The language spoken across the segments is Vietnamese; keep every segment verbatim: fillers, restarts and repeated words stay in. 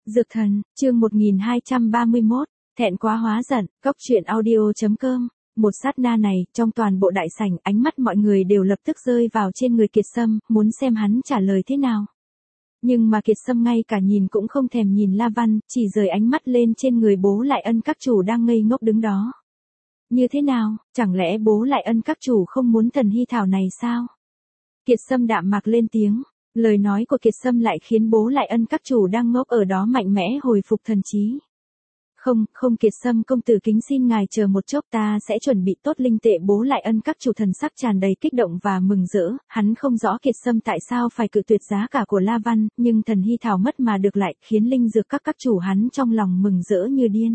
Dược thần, chương một nghìn hai trăm ba mươi mốt, thẹn quá hóa giận, cốc truyện audio.com. Một sát na này, trong toàn bộ đại sảnh, ánh mắt mọi người đều lập tức rơi vào trên người Kiệt Sâm, muốn xem hắn trả lời thế nào. Nhưng mà Kiệt Sâm ngay cả nhìn cũng không thèm nhìn La Văn, chỉ rời ánh mắt lên trên người Bố Lại Ân các chủ đang ngây ngốc đứng đó. Như thế nào, chẳng lẽ Bố Lại Ân các chủ không muốn thần hy thảo này sao? Kiệt Sâm đạm mạc lên tiếng. Lời nói của Kiệt Sâm lại khiến Bố Lại Ân các chủ đang ngốc ở đó mạnh mẽ hồi phục thần trí. Không, không Kiệt Sâm công tử kính xin ngài chờ một chốc, ta sẽ chuẩn bị tốt linh tệ. Bố Lại Ân các chủ thần sắc tràn đầy kích động và mừng rỡ, hắn không rõ Kiệt Sâm tại sao phải cự tuyệt giá cả của La Văn, nhưng thần hy thảo mất mà được lại, khiến linh dược các các chủ hắn trong lòng mừng rỡ như điên.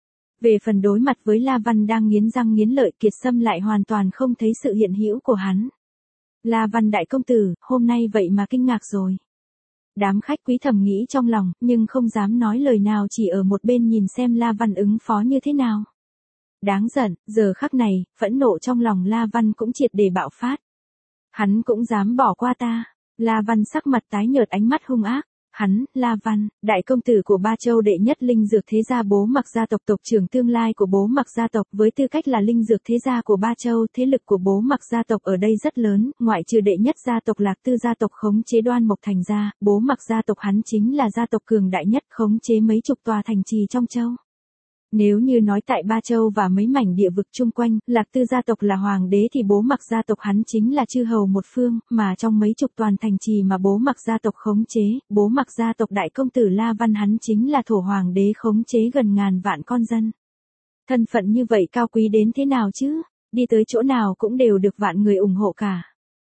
Về phần đối mặt với La Văn đang nghiến răng nghiến lợi, Kiệt Sâm lại hoàn toàn không thấy sự hiện hữu của hắn. La Văn đại công tử, hôm nay vậy mà kinh ngạc rồi. Đám khách quý thầm nghĩ trong lòng, nhưng không dám nói lời nào, chỉ ở một bên nhìn xem La Văn ứng phó như thế nào. Đáng giận, giờ khắc này, phẫn nộ trong lòng La Văn cũng triệt để bạo phát. Hắn cũng dám bỏ qua ta. La Văn sắc mặt tái nhợt, ánh mắt hung ác. Hắn, La Văn, đại công tử của Ba Châu đệ nhất linh dược thế gia Bố Mặc gia tộc, tộc trưởng tương lai của Bố Mặc gia tộc, với tư cách là linh dược thế gia của Ba Châu, thế lực của Bố Mặc gia tộc ở đây rất lớn, ngoại trừ đệ nhất gia tộc Lạc Tư gia tộc khống chế Đoan Mộc thành ra, Bố Mặc gia tộc hắn chính là gia tộc cường đại nhất, khống chế mấy chục tòa thành trì trong châu. Nếu như nói tại Ba Châu và mấy mảnh địa vực chung quanh, Lạc Tư gia tộc là hoàng đế thì Bố Mặc gia tộc hắn chính là chư hầu một phương, mà trong mấy chục toàn thành trì mà Bố Mặc gia tộc khống chế, Bố Mặc gia tộc đại công tử La Văn hắn chính là thổ hoàng đế khống chế gần ngàn vạn con dân. Thân phận như vậy cao quý đến thế nào chứ, đi tới chỗ nào cũng đều được vạn người ủng hộ cả.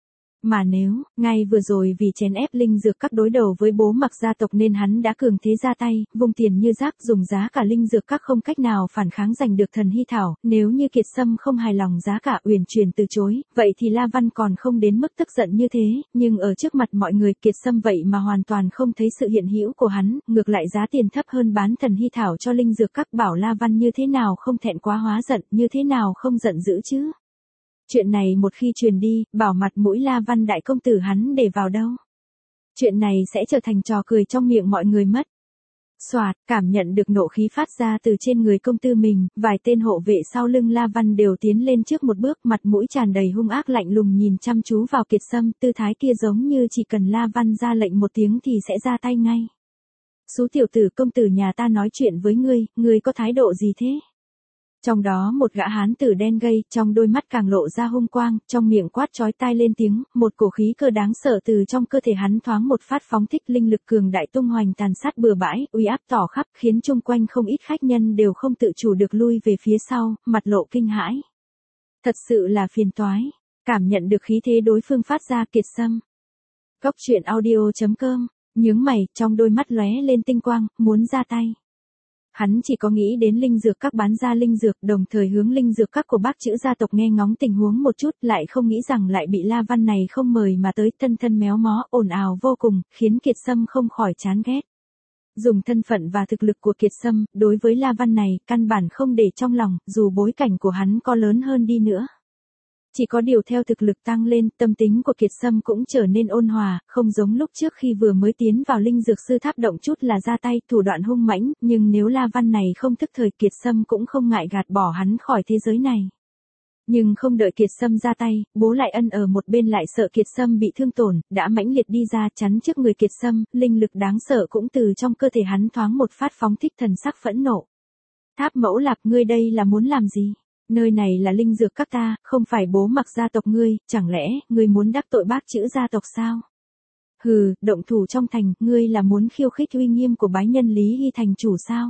Mà nếu, ngay vừa rồi vì chèn ép linh dược các đối đầu với Bố Mặc gia tộc nên hắn đã cường thế ra tay, vung tiền như rác, dùng giá cả linh dược các không cách nào phản kháng giành được thần hy thảo, nếu như Kiệt Sâm không hài lòng giá cả uyển chuyển từ chối, vậy thì La Văn còn không đến mức tức giận như thế, nhưng ở trước mặt mọi người Kiệt Sâm vậy mà hoàn toàn không thấy sự hiện hữu của hắn, ngược lại giá tiền thấp hơn bán thần hy thảo cho linh dược các, bảo La Văn như thế nào không thẹn quá hóa giận, như thế nào không giận dữ chứ. Chuyện này một khi truyền đi, bảo mặt mũi La Văn đại công tử hắn để vào đâu. Chuyện này sẽ trở thành trò cười trong miệng mọi người mất. Soạt, cảm nhận được nộ khí phát ra từ trên người công tử mình, vài tên hộ vệ sau lưng La Văn đều tiến lên trước một bước, mặt mũi tràn đầy hung ác lạnh lùng nhìn chăm chú vào Kiệt Sâm, tư thái kia giống như chỉ cần La Văn ra lệnh một tiếng thì sẽ ra tay ngay. Xú tiểu tử, công tử nhà ta nói chuyện với ngươi, ngươi có thái độ gì thế? Trong đó một gã hán tử đen gay, trong đôi mắt càng lộ ra hung quang, trong miệng quát chói tai lên tiếng, một cổ khí cơ đáng sợ từ trong cơ thể hắn thoáng một phát phóng thích, linh lực cường đại tung hoành tàn sát bừa bãi, uy áp tỏ khắp, khiến chung quanh không ít khách nhân đều không tự chủ được lui về phía sau, mặt lộ kinh hãi. Thật sự là phiền toái. Cảm nhận được khí thế đối phương phát ra, Kiệt Sâm. Cốc truyện audio.com, nhướng mày, trong đôi mắt lóe lên tinh quang, muốn ra tay. Hắn chỉ có nghĩ đến linh dược các bán ra linh dược, đồng thời hướng linh dược các của bác chữ gia tộc nghe ngóng tình huống một chút, lại không nghĩ rằng lại bị La Văn này không mời mà tới, thân thân méo mó, ồn ào vô cùng, khiến Kiệt Sâm không khỏi chán ghét. Dùng thân phận và thực lực của Kiệt Sâm, đối với La Văn này, căn bản không để trong lòng, dù bối cảnh của hắn có lớn hơn đi nữa. Chỉ có điều theo thực lực tăng lên, tâm tính của Kiệt Sâm cũng trở nên ôn hòa, không giống lúc trước khi vừa mới tiến vào linh dược sư tháp động chút là ra tay, thủ đoạn hung mãnh, nhưng nếu La Văn này không thức thời, Kiệt Sâm cũng không ngại gạt bỏ hắn khỏi thế giới này. Nhưng không đợi Kiệt Sâm ra tay, Bố Lại Ân ở một bên lại sợ Kiệt Sâm bị thương tổn, đã mãnh liệt đi ra chắn trước người Kiệt Sâm, linh lực đáng sợ cũng từ trong cơ thể hắn thoáng một phát phóng thích, thần sắc phẫn nộ. Tháp Mẫu Lạp, ngươi đây là muốn làm gì? Nơi này là linh dược các ta, không phải Bố Mặc gia tộc ngươi, chẳng lẽ, ngươi muốn đắc tội bác chữ gia tộc sao? Hừ, động thủ trong thành, ngươi là muốn khiêu khích uy nghiêm của bái nhân Lý Hy thành chủ sao?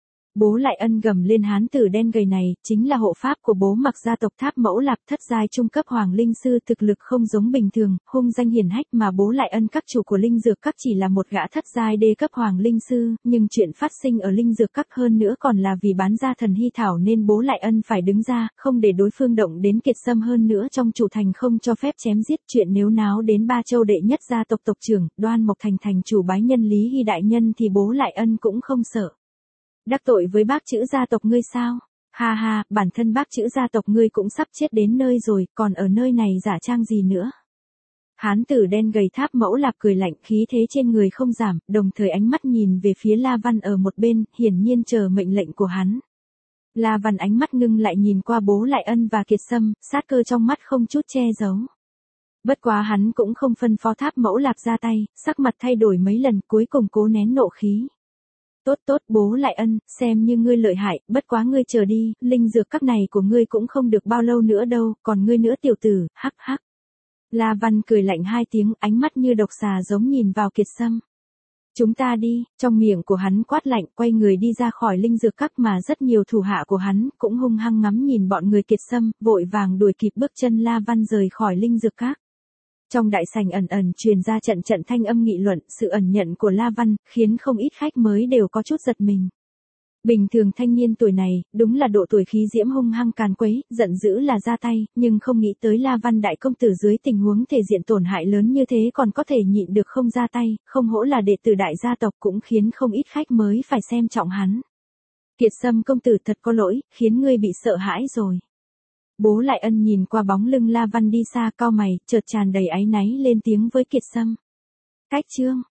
Bố Lại Ân gầm lên, hán tử đen gầy này, chính là hộ pháp của Bố Mặc gia tộc Tháp Mẫu Lạp, thất giai trung cấp hoàng linh sư, thực lực không giống bình thường, hung danh hiển hách, mà Bố Lại Ân các chủ của linh dược các chỉ là một gã thất giai đê cấp hoàng linh sư, nhưng chuyện phát sinh ở linh dược các hơn nữa còn là vì bán ra thần hy thảo nên Bố Lại Ân phải đứng ra, không để đối phương động đến Kiệt Sâm, hơn nữa trong chủ thành không cho phép chém giết, chuyện nếu náo đến Ba Châu đệ nhất gia tộc tộc trưởng, Đoan Mộc thành thành chủ bái nhân Lý Hy đại nhân thì Bố Lại Ân cũng không sợ. Đắc tội với bác chữ gia tộc ngươi sao? Ha ha, bản thân bác chữ gia tộc ngươi cũng sắp chết đến nơi rồi, còn ở nơi này giả trang gì nữa? Hán tử đen gầy Tháp Mẫu Lạp cười lạnh, khí thế trên người không giảm, đồng thời ánh mắt nhìn về phía La Văn ở một bên, hiển nhiên chờ mệnh lệnh của hắn. La Văn ánh mắt ngưng lại nhìn qua Bố Lại Ân và Kiệt Sâm, sát cơ trong mắt không chút che giấu. Bất quá hắn cũng không phân phó Tháp Mẫu Lạp ra tay, sắc mặt thay đổi mấy lần, cuối cùng cố nén nộ khí. Tốt tốt Bố Lại Ân, xem như ngươi lợi hại, bất quá ngươi chờ đi, linh dược các này của ngươi cũng không được bao lâu nữa đâu, còn ngươi nữa tiểu tử, hắc hắc. La Văn cười lạnh hai tiếng, ánh mắt như độc xà giống nhìn vào Kiệt Sâm. Chúng ta đi, trong miệng của hắn quát lạnh, quay người đi ra khỏi linh dược các, mà rất nhiều thủ hạ của hắn cũng hung hăng ngắm nhìn bọn người Kiệt Sâm, vội vàng đuổi kịp bước chân La Văn rời khỏi linh dược các. Trong đại sảnh ẩn ẩn truyền ra trận trận thanh âm nghị luận, sự ẩn nhận của La Văn khiến không ít khách mới đều có chút giật mình. Bình thường thanh niên tuổi này, đúng là độ tuổi khí diễm hung hăng càn quấy, giận dữ là ra tay, nhưng không nghĩ tới La Văn đại công tử dưới tình huống thể diện tổn hại lớn như thế còn có thể nhịn được không ra tay, không hổ là đệ tử đại gia tộc, cũng khiến không ít khách mới phải xem trọng hắn. Kiệt Sâm công tử thật có lỗi, khiến ngươi bị sợ hãi rồi. Bố Lại Ân nhìn qua bóng lưng La Văn đi xa, cau mày, chợt tràn đầy áy náy lên tiếng với Kiệt Sâm. Cách chương